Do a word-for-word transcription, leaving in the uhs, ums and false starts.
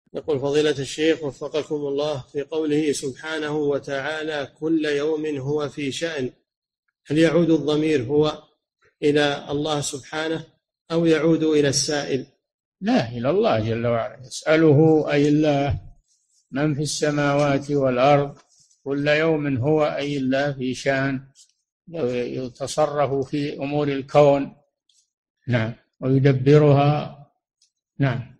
يقول فضيلة الشيخ وفقكم الله، في قوله سبحانه وتعالى كل يوم هو في شأن، هل يعود الضمير هو إلى الله سبحانه أو يعود إلى السائل؟ لا، إلى الله جل وعلا، يسأله أي الله من في السماوات والأرض، كل يوم هو أي الله في شأن يتصرف في أمور الكون، نعم، ويدبرها، نعم.